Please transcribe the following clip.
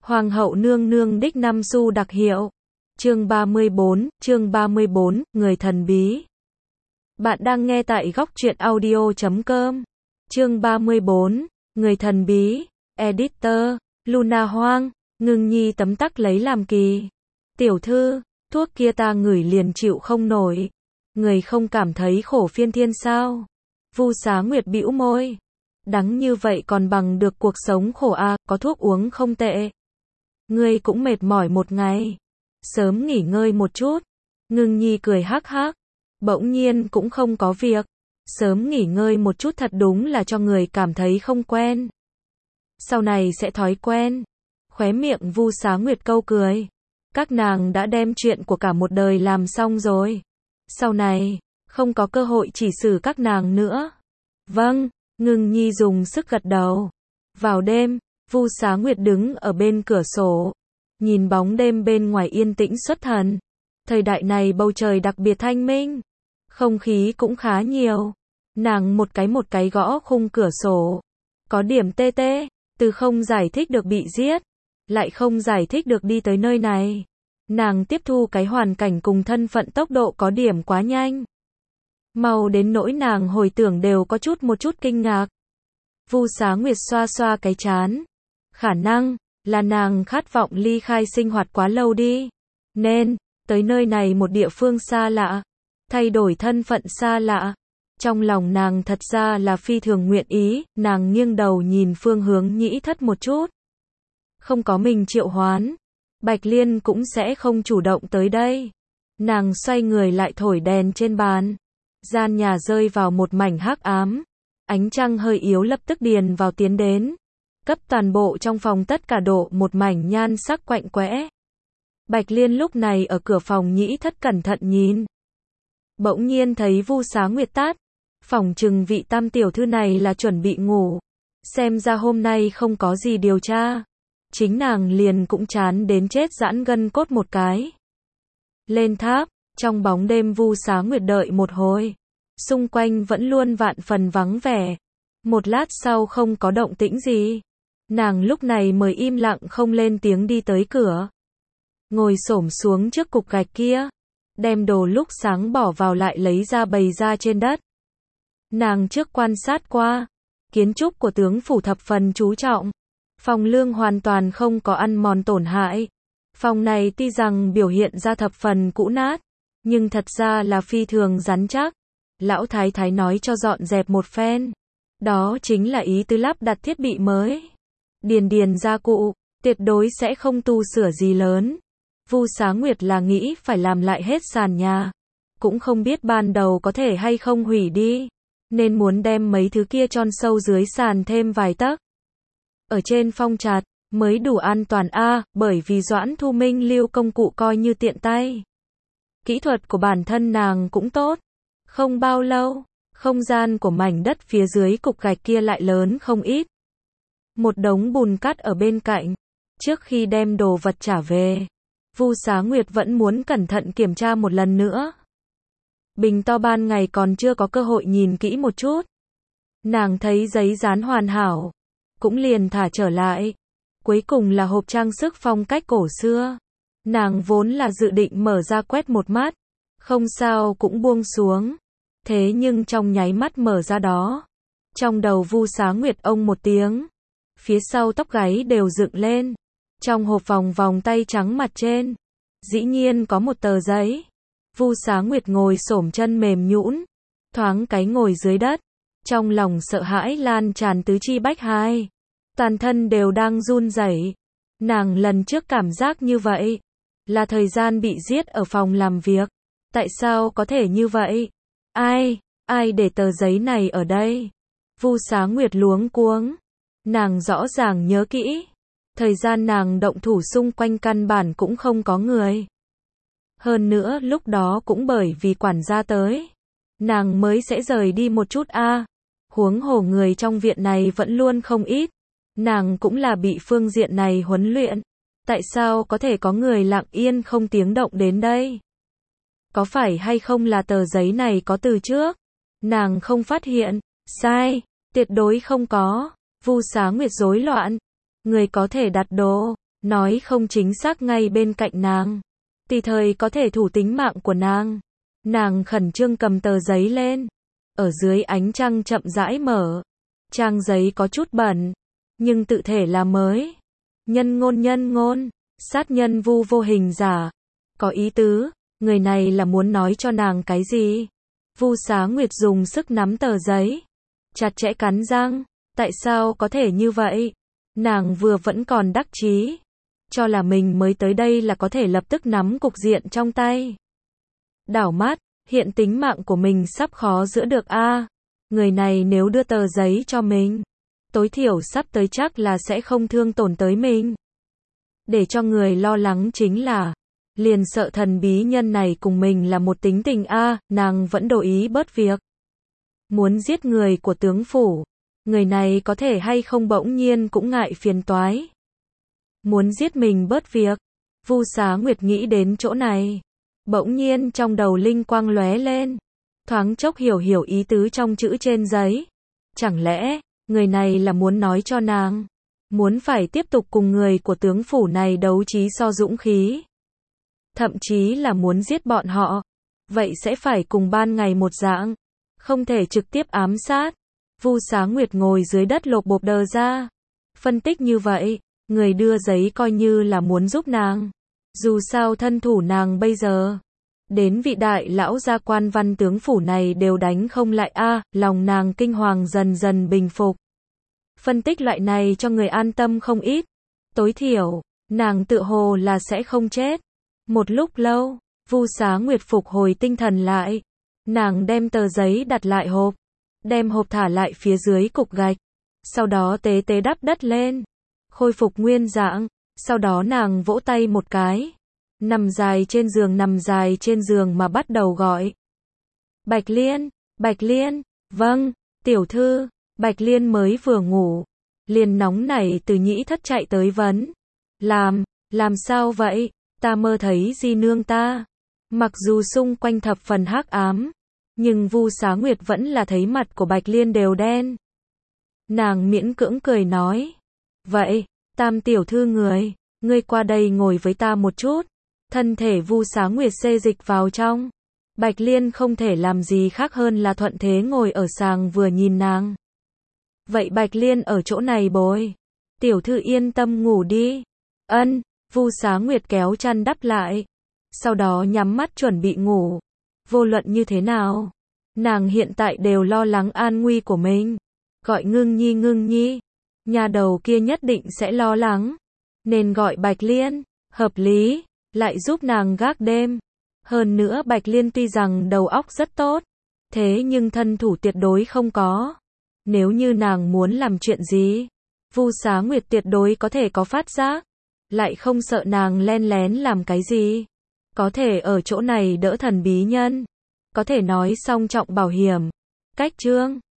Hoàng hậu nương nương đích năm xu đặc hiệu. Chương 34, người thần bí. Bạn đang nghe tại góc truyện audio.com. Chương 34, người thần bí. Editor, Luna Hoang, Ngưng Nhi tấm tắc lấy làm kỳ. Tiểu thư, thuốc kia ta ngửi liền chịu không nổi. Người không cảm thấy khổ phiên thiên sao? Vu Xá Nguyệt bĩu môi. Đắng như vậy còn bằng được cuộc sống khổ à, có thuốc uống không tệ. Ngươi cũng mệt mỏi một ngày. Sớm nghỉ ngơi một chút. Ngưng Nhi cười hắc hắc. Bỗng nhiên cũng không có việc. Sớm nghỉ ngơi một chút thật đúng là cho người cảm thấy không quen. Sau này sẽ thói quen. Khóe miệng Vu Xá Nguyệt câu cười. Các nàng đã đem chuyện của cả một đời làm xong rồi. Sau này, không có cơ hội chỉ xử các nàng nữa. Vâng, Ngưng Nhi dùng sức gật đầu. Vào đêm, Vu Xá Nguyệt đứng ở bên cửa sổ. Nhìn bóng đêm bên ngoài yên tĩnh xuất thần. Thời đại này bầu trời đặc biệt thanh minh. Không khí cũng khá nhiều. Nàng một cái gõ khung cửa sổ. Có điểm tê tê, từ không giải thích được bị giết. Lại không giải thích được đi tới nơi này. Nàng tiếp thu cái hoàn cảnh cùng thân phận tốc độ có điểm quá nhanh. Mau đến nỗi nàng hồi tưởng đều có một chút kinh ngạc. Vu Xá Nguyệt xoa xoa cái trán. Khả năng là nàng khát vọng ly khai sinh hoạt quá lâu đi. Nên, tới nơi này một địa phương xa lạ. Thay đổi thân phận xa lạ. Trong lòng nàng thật ra là phi thường nguyện ý. Nàng nghiêng đầu nhìn phương hướng Nhĩ Thất một chút. Không có mình triệu hoán. Bạch Liên cũng sẽ không chủ động tới đây. Nàng xoay người lại thổi đèn trên bàn. Gian nhà rơi vào một mảnh hắc ám. Ánh trăng hơi yếu lập tức điền vào tiến đến. Cấp toàn bộ trong phòng tất cả độ một mảnh nhan sắc quạnh quẽ. Bạch Liên lúc này ở cửa phòng Nhĩ Thất cẩn thận nhìn. Bỗng nhiên thấy Vu Xá Nguyệt tát. Phỏng chừng vị tam tiểu thư này là chuẩn bị ngủ. Xem ra hôm nay không có gì điều tra. Chính nàng liền cũng chán đến chết giãn gân cốt một cái. Lên tháp, trong bóng đêm Vu Xá Nguyệt đợi một hồi. Xung quanh vẫn luôn vạn phần vắng vẻ. Một lát sau không có động tĩnh gì. Nàng lúc này mới im lặng không lên tiếng đi tới cửa. Ngồi xổm xuống trước cục gạch kia. Đem đồ lúc sáng bỏ vào lại lấy ra bày ra trên đất. Nàng trước quan sát qua. Kiến trúc của tướng phủ thập phần chú trọng. Phòng lương hoàn toàn không có ăn mòn tổn hại. Phòng này tuy rằng biểu hiện ra thập phần cũ nát. Nhưng thật ra là phi thường rắn chắc. Lão thái thái nói cho dọn dẹp một phen. Đó chính là ý tứ lắp đặt thiết bị mới. Điền gia cụ, tuyệt đối sẽ không tu sửa gì lớn. Vu Xá Nguyệt là nghĩ phải làm lại hết sàn nhà. Cũng không biết ban đầu có thể hay không hủy đi. Nên muốn đem mấy thứ kia chôn sâu dưới sàn thêm vài tấc. Ở trên phong chặt, mới đủ an toàn bởi vì Doãn Thu Minh lưu công cụ coi như tiện tay. Kỹ thuật của bản thân nàng cũng tốt. Không bao lâu, không gian của mảnh đất phía dưới cục gạch kia lại lớn không ít. Một đống bùn cát ở bên cạnh. Trước khi đem đồ vật trả về, Vu Xá Nguyệt vẫn muốn cẩn thận kiểm tra một lần nữa. Bình to ban ngày còn chưa có cơ hội nhìn kỹ một chút. Nàng thấy giấy dán hoàn hảo. Cũng liền thả trở lại. Cuối cùng là hộp trang sức phong cách cổ xưa. Nàng vốn là dự định mở ra quét một mắt. Không sao cũng buông xuống. Thế nhưng trong nháy mắt mở ra đó. Trong đầu Vu Xá Nguyệt ông một tiếng. Phía sau tóc gáy đều dựng lên. Trong hộp vòng tay trắng mặt trên. Dĩ nhiên có một tờ giấy. Vu Xá Nguyệt ngồi xổm chân mềm nhũn. Thoáng cái ngồi dưới đất. Trong lòng sợ hãi lan tràn tứ chi bách hai. Toàn thân đều đang run rẩy. Nàng lần trước cảm giác như vậy. Là thời gian bị giết ở phòng làm việc. Tại sao có thể như vậy? Ai để tờ giấy này ở đây? Vu Xá Nguyệt luống cuống. Nàng rõ ràng nhớ kỹ. Thời gian nàng động thủ xung quanh căn bản cũng không có người. Hơn nữa lúc đó cũng bởi vì quản gia tới. Nàng mới sẽ rời đi một chút huống hồ người trong viện này vẫn luôn không ít. Nàng cũng là bị phương diện này huấn luyện. Tại sao có thể có người lặng yên không tiếng động đến đây? Có phải hay không là tờ giấy này có từ trước? Nàng không phát hiện. Sai, tuyệt đối không có. Vu Xá Nguyệt rối loạn. Người có thể đặt đồ. nói không chính xác ngay bên cạnh nàng, tùy thời có thể thủ tính mạng của nàng. Nàng khẩn trương cầm tờ giấy lên, ở dưới ánh trăng chậm rãi mở. Trang giấy có chút bẩn, nhưng tự thể là mới. Nhân ngôn, sát nhân vu vô hình giả. Có ý tứ, người này là muốn nói cho nàng cái gì? Vu Xá Nguyệt dùng sức nắm tờ giấy, chặt chẽ cắn răng, tại sao có thể như vậy? Nàng vừa vẫn còn đắc chí, cho là mình mới tới đây là có thể lập tức nắm cục diện trong tay. Đảo mắt, hiện tính mạng của mình sắp khó giữ được a. Người này nếu đưa tờ giấy cho mình, tối thiểu sắp tới chắc là sẽ không thương tổn tới mình. Để cho người lo lắng chính là, liền sợ thần bí nhân này cùng mình là một tính tình a, nàng vẫn đổi ý bớt việc. Muốn giết người của tướng phủ, người này có thể hay không bỗng nhiên cũng ngại phiền toái. Muốn giết mình bớt việc, Vu Xá Nguyệt nghĩ đến chỗ này. Bỗng nhiên trong đầu linh quang lóe lên, thoáng chốc hiểu ý tứ trong chữ trên giấy. Chẳng lẽ, người này là muốn nói cho nàng, muốn phải tiếp tục cùng người của tướng phủ này đấu trí so dũng khí. Thậm chí là muốn giết bọn họ. Vậy sẽ phải cùng ban ngày một dạng, không thể trực tiếp ám sát. Vu Xá Nguyệt ngồi dưới đất lột bột đờ ra. Phân tích như vậy, người đưa giấy coi như là muốn giúp nàng. Dù sao thân thủ nàng bây giờ, đến vị đại lão gia quan văn tướng phủ này đều đánh không lại a, lòng nàng kinh hoàng dần dần bình phục. Phân tích loại này cho người an tâm không ít. Tối thiểu, nàng tự hồ là sẽ không chết. Một lúc lâu, Vu Xá Nguyệt phục hồi tinh thần lại. Nàng đem tờ giấy đặt lại hộp, đem hộp thả lại phía dưới cục gạch. Sau đó tế tế đắp đất lên, khôi phục nguyên dạng. Sau đó nàng vỗ tay một cái, nằm dài trên giường mà bắt đầu gọi. Bạch Liên, vâng, tiểu thư. Bạch Liên mới vừa ngủ, liền nóng nảy từ nhĩ thất chạy tới vấn. Làm sao vậy? Ta mơ thấy di nương ta. Mặc dù xung quanh thập phần hắc ám, nhưng Vu Xá Nguyệt vẫn là thấy mặt của Bạch Liên đều đen. Nàng miễn cưỡng cười nói, vậy, Tam tiểu thư ngươi qua đây ngồi với ta một chút. Thân thể Vu Xá Nguyệt xê dịch vào trong. Bạch Liên không thể làm gì khác hơn là thuận thế ngồi ở sàng vừa nhìn nàng. Vậy Bạch Liên ở chỗ này bồi. Tiểu thư yên tâm ngủ đi. Ân, Vu Xá Nguyệt kéo chăn đắp lại. Sau đó nhắm mắt chuẩn bị ngủ. Vô luận như thế nào, nàng hiện tại đều lo lắng an nguy của mình. Gọi Ngưng Nhi. Nhà đầu kia nhất định sẽ lo lắng. Nên gọi Bạch Liên, hợp lý, lại giúp nàng gác đêm. Hơn nữa Bạch Liên tuy rằng đầu óc rất tốt, thế nhưng thân thủ tuyệt đối không có. Nếu như nàng muốn làm chuyện gì, Vu Xá Nguyệt tuyệt đối có thể có phát giác, lại không sợ nàng len lén làm cái gì. Có thể ở chỗ này đỡ thần bí nhân, có thể nói song trọng bảo hiểm. Cách chương